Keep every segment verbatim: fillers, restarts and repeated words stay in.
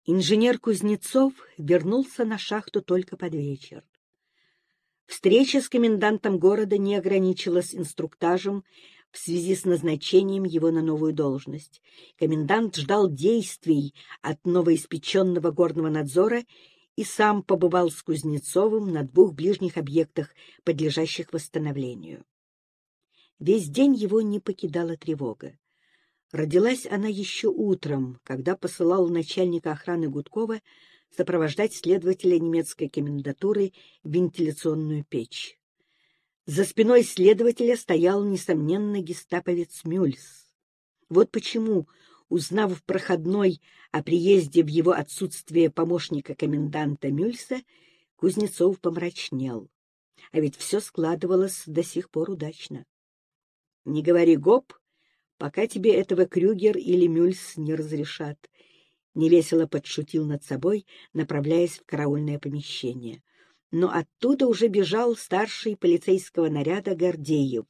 Инженер Кузнецов вернулся на шахту только под вечер. Встреча с комендантом города не ограничилась инструктажем в связи с назначением его на новую должность. Комендант ждал действий от новоиспеченного горного надзора и сам побывал с Кузнецовым на двух ближних объектах, подлежащих восстановлению. Весь день его не покидала тревога. Родилась она еще утром, когда посылал начальника охраны Гудкова сопровождать следователя немецкой комендатуры в вентиляционную печь. За спиной следователя стоял, несомненно, гестаповец Мюльс. Вот почему, узнав в проходной о приезде в его отсутствие помощника коменданта Мюльса, Кузнецов помрачнел. А ведь все складывалось до сих пор удачно. «Не говори гоп, пока тебе этого Крюгер или Мюльс не разрешат», — невесело подшутил над собой, направляясь в караульное помещение. Но оттуда уже бежал старший полицейского наряда Гордеев.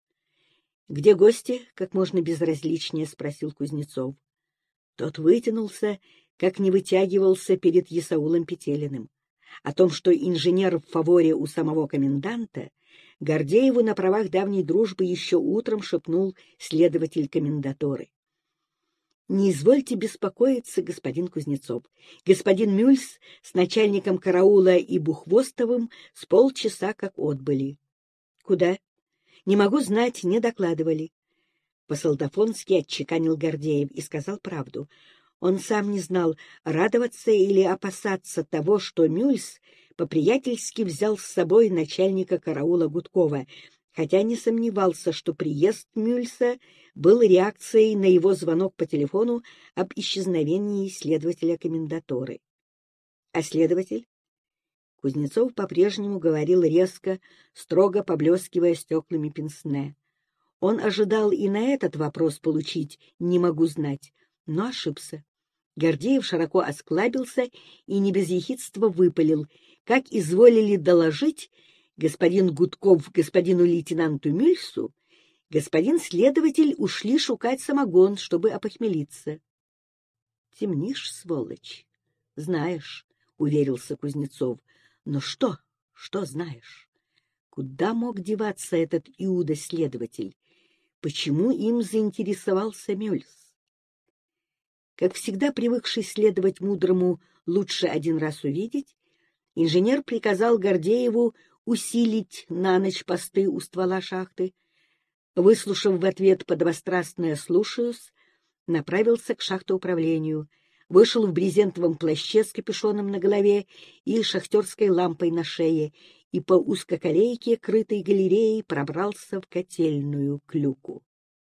«Где гости?» — как можно безразличнее спросил Кузнецов. Тот вытянулся, как не вытягивался перед Исаулом Петелиным. О том, что инженер в фаворе у самого коменданта, Гордееву на правах давней дружбы еще утром шепнул следователь комендатуры. «Не извольте беспокоиться, господин Кузнецов. Господин Мюльс с начальником караула и Бухвостовым с полчаса как отбыли». «Куда?» «Не могу знать, не докладывали». По-солдафонски отчеканил Гордеев и сказал правду. Он сам не знал, радоваться или опасаться того, что Мюльс по-приятельски взял с собой начальника караула Гудкова, хотя не сомневался, что приезд Мюльса был реакцией на его звонок по телефону об исчезновении следователя комендатуры. А следователь? Кузнецов по-прежнему говорил резко, строго поблескивая стеклами пенсне. Он ожидал и на этот вопрос получить «не могу знать», но ошибся. Гордеев широко осклабился и не без ехидства выпалил: «Как изволили доложить господин Гудков господину лейтенанту Мюльсу, господин следователь ушли шукать самогон, чтобы опохмелиться». «Темнишь, сволочь?» «Знаешь», — уверился Кузнецов. «Но что? Что знаешь? Куда мог деваться этот Иуда-следователь? Почему им заинтересовался Мюльс?» Как всегда привыкший следовать мудрому «лучше один раз увидеть», инженер приказал Гордееву усилить на ночь посты у ствола шахты. Выслушав в ответ подобострастное «слушаюсь», направился к шахтоуправлению, вышел в брезентовом плаще с капюшоном на голове и шахтерской лампой на шее и по узкоколейке, крытой галереей, пробрался в котельную к люку.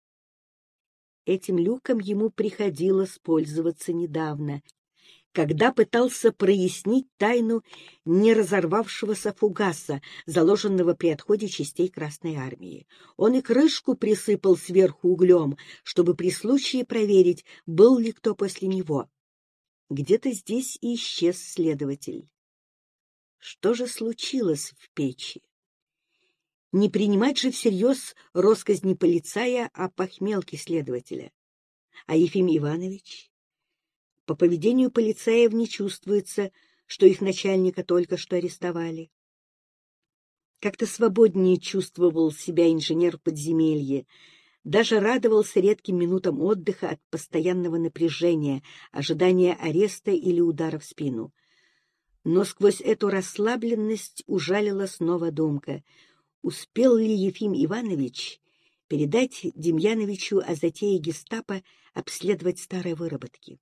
Этим люком ему приходилось пользоваться недавно, когда пытался прояснить тайну неразорвавшегося фугаса, заложенного при отходе частей Красной Армии. Он и крышку присыпал сверху углем, чтобы при случае проверить, был ли кто после него. Где-то здесь и исчез следователь. Что же случилось в печи? Не принимать же всерьез россказни полицая о похмелке следователя. А Ефим Иванович? По поведению полицаев не чувствуется, что их начальника только что арестовали. Как-то свободнее чувствовал себя инженер в подземелье, даже радовался редким минутам отдыха от постоянного напряжения, ожидания ареста или удара в спину. Но сквозь эту расслабленность ужалила снова думка: успел ли Ефим Иванович передать Демьяновичу о затее гестапо обследовать старые выработки?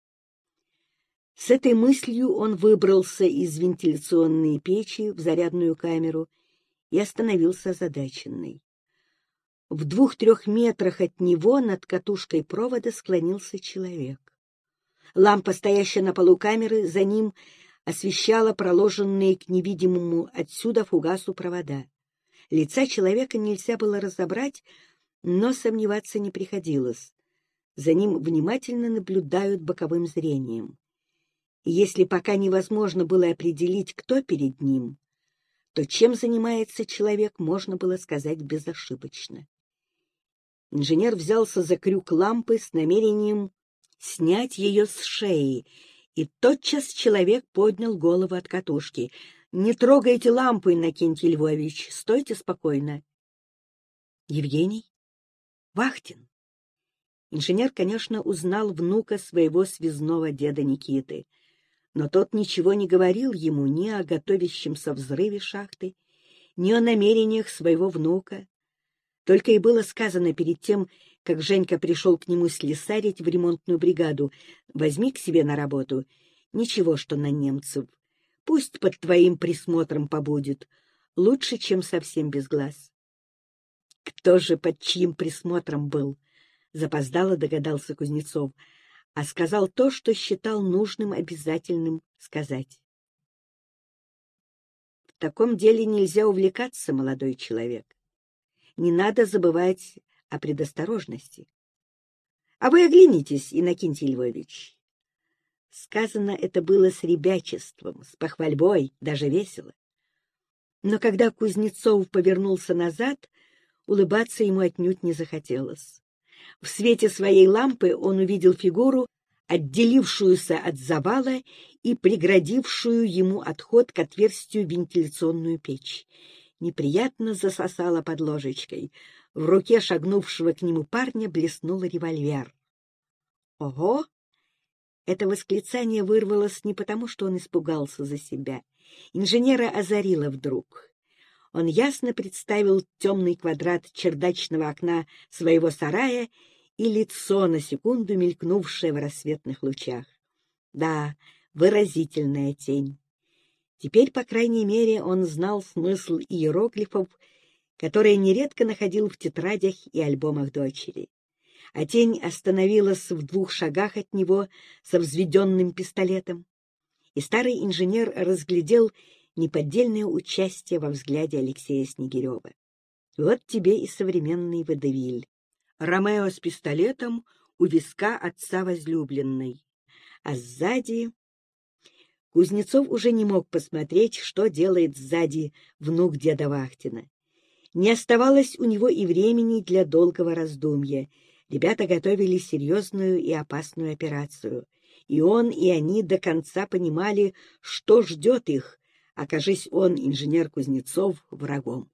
С этой мыслью он выбрался из вентиляционной печи в зарядную камеру и остановился озадаченный. В двух-трех метрах от него над катушкой провода склонился человек. Лампа, стоящая на полу камеры, за ним освещала проложенные к невидимому отсюда фугасу провода. Лица человека нельзя было разобрать, но сомневаться не приходилось. За ним внимательно наблюдают боковым зрением. И если пока невозможно было определить, кто перед ним, то чем занимается человек, можно было сказать безошибочно. Инженер взялся за крюк лампы с намерением снять ее с шеи И тотчас человек поднял голову от катушки. — Не трогайте лампу, Иннокентий Львович, стойте спокойно. — Евгений? Вахтин. Инженер, конечно, узнал внука своего связного деда Никиты, но тот ничего не говорил ему ни о готовящемся взрыве шахты, ни о намерениях своего внука. Только и было сказано перед тем, как Женька пришел к нему слесарить в ремонтную бригаду: возьми к себе на работу. Ничего, что на немцев. Пусть под твоим присмотром побудет. Лучше, чем совсем без глаз. Кто же под чьим присмотром был? Запоздало догадался Кузнецов, а сказал то, что считал нужным обязательным сказать. В таком деле нельзя увлекаться, молодой человек. Не надо забывать о предосторожности. А вы оглянитесь, Иннокентий Львович. Сказано это было с ребячеством, с похвальбой, даже весело. Но когда Кузнецов повернулся назад, улыбаться ему отнюдь не захотелось. В свете своей лампы он увидел фигуру, отделившуюся от завала и преградившую ему отход к отверстию в вентиляционную печь. Неприятно засосало под ложечкой. В руке шагнувшего к нему парня блеснул револьвер. «Ого!» Это восклицание вырвалось не потому, что он испугался за себя. Инженера озарило вдруг. Он ясно представил темный квадрат чердачного окна своего сарая и лицо, на секунду мелькнувшее в рассветных лучах. Да, выразительная тень. Теперь, по крайней мере, он знал смысл иероглифов, которые нередко находил в тетрадях и альбомах дочери. А тень остановилась в двух шагах от него со взведенным пистолетом, и старый инженер разглядел неподдельное участие во взгляде Алексея Снегирева. Вот тебе и современный водевиль. Ромео с пистолетом у виска отца возлюбленной, а сзади... Кузнецов уже не мог посмотреть, что делает сзади внук деда Вахтина. Не оставалось у него и времени для долгого раздумья. Ребята готовили серьезную и опасную операцию. И он, и они до конца понимали, что ждет их, окажись он, инженер Кузнецов, врагом.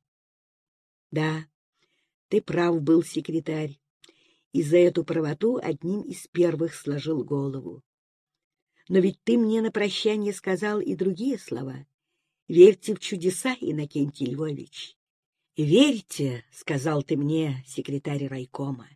Да, ты прав был, секретарь, и за эту правоту одним из первых сложил голову. Но ведь ты мне на прощание сказал и другие слова. Верьте в чудеса, Иннокентий Львович. Верьте, сказал ты мне, секретарь райкома.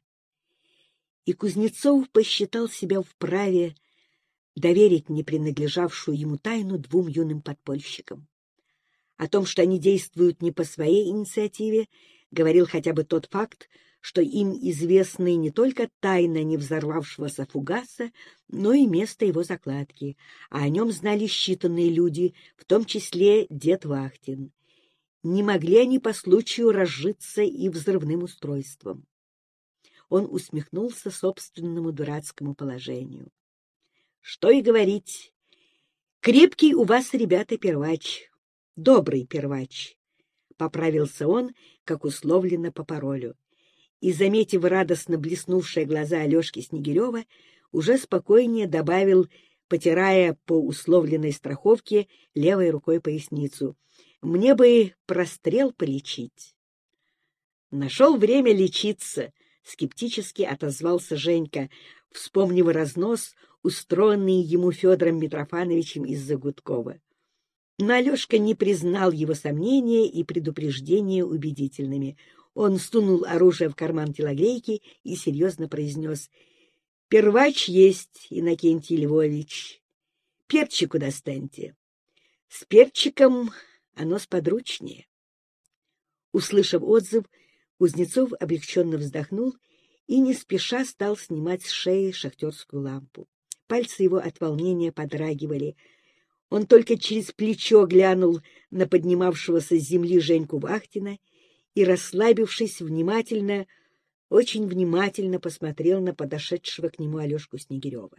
И Кузнецов посчитал себя вправе доверить не принадлежавшую ему тайну двум юным подпольщикам. О том, что они действуют не по своей инициативе, говорил хотя бы тот факт, что им известны не только тайна не взорвавшегося фугаса, но и место его закладки, а о нем знали считанные люди, в том числе дед Вахтин. Не могли они по случаю разжиться и взрывным устройством. Он усмехнулся собственному дурацкому положению. Что и говорить, крепкий у вас, ребята, первач, добрый первач, — поправился он, как условлено по паролю. И, заметив радостно блеснувшие глаза Алешки Снегирева, уже спокойнее добавил, потирая по условленной страховке левой рукой поясницу: «Мне бы прострел полечить». «Нашел время лечиться», — скептически отозвался Женька, вспомнив разнос, устроенный ему Федором Митрофановичем из-за Гудкова. Но Алешка не признал его сомнения и предупреждения убедительными. Он сунул оружие в карман телогрейки и серьезно произнес: «Первач есть, Иннокентий Львович. Перчику достаньте. С перчиком оно сподручнее». Услышав отзыв, Кузнецов облегченно вздохнул и не спеша стал снимать с шеи шахтерскую лампу. Пальцы его от волнения подрагивали. Он только через плечо глянул на поднимавшегося с земли Женьку Вахтина и, расслабившись, внимательно, очень внимательно посмотрел на подошедшего к нему Алешку Снегирева.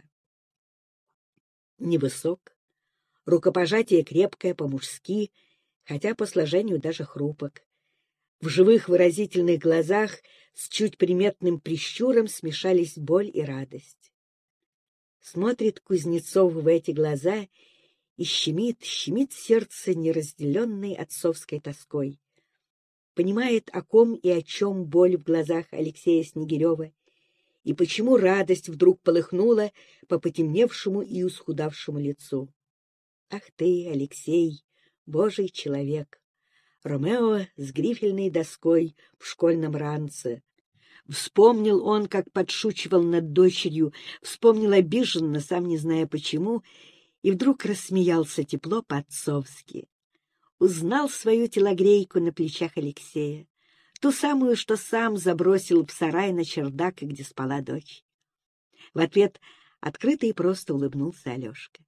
Невысок, рукопожатие крепкое по-мужски, хотя по сложению даже хрупок. В живых выразительных глазах с чуть приметным прищуром смешались боль и радость. Смотрит Кузнецов в эти глаза и щемит, щемит сердце неразделенной отцовской тоской. Понимает, о ком и о чем боль в глазах Алексея Снегирева, и почему радость вдруг полыхнула по потемневшему и исхудавшему лицу. Ах ты, Алексей, божий человек! Ромео с грифельной доской в школьном ранце. Вспомнил он, как подшучивал над дочерью, вспомнил обиженно, сам не зная почему, и вдруг рассмеялся тепло по-отцовски. Узнал свою телогрейку на плечах Алексея, ту самую, что сам забросил в сарай на чердак, где спала дочь. В ответ открыто и просто улыбнулся Алешка.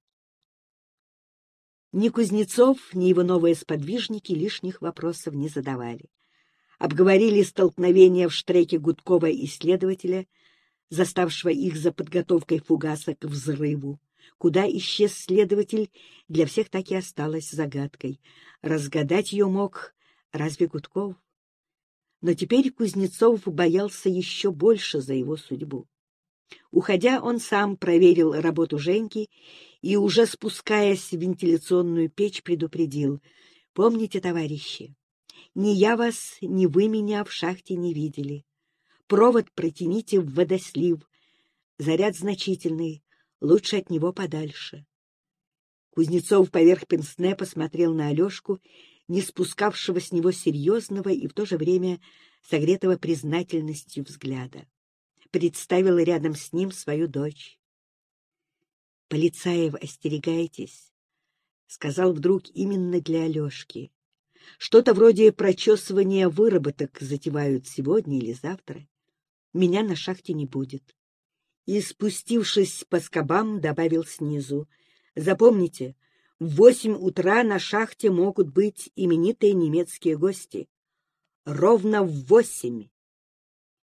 Ни Кузнецов, ни его новые сподвижники лишних вопросов не задавали. Обговорили столкновение в штреке Гудкова и следователя, заставшего их за подготовкой фугаса к взрыву. Куда исчез следователь, для всех так и осталось загадкой. Разгадать ее мог разве Гудков? Но теперь Кузнецов боялся еще больше за его судьбу. Уходя, он сам проверил работу Женьки и, уже спускаясь в вентиляционную печь, предупредил: «Помните, товарищи, ни я вас, ни вы меня в шахте не видели. Провод протяните в водослив. Заряд значительный, лучше от него подальше». Кузнецов поверх пенсне посмотрел на Алешку, не спускавшего с него серьезного и в то же время согретого признательностью взгляда. Представил рядом с ним свою дочь. «Полицаев, остерегайтесь», — сказал вдруг именно для Алешки. «Что-то вроде прочесывания выработок затевают сегодня или завтра. Меня на шахте не будет». И, спустившись по скобам, добавил снизу: «Запомните, в восемь утра на шахте могут быть именитые немецкие гости. Ровно в восемь».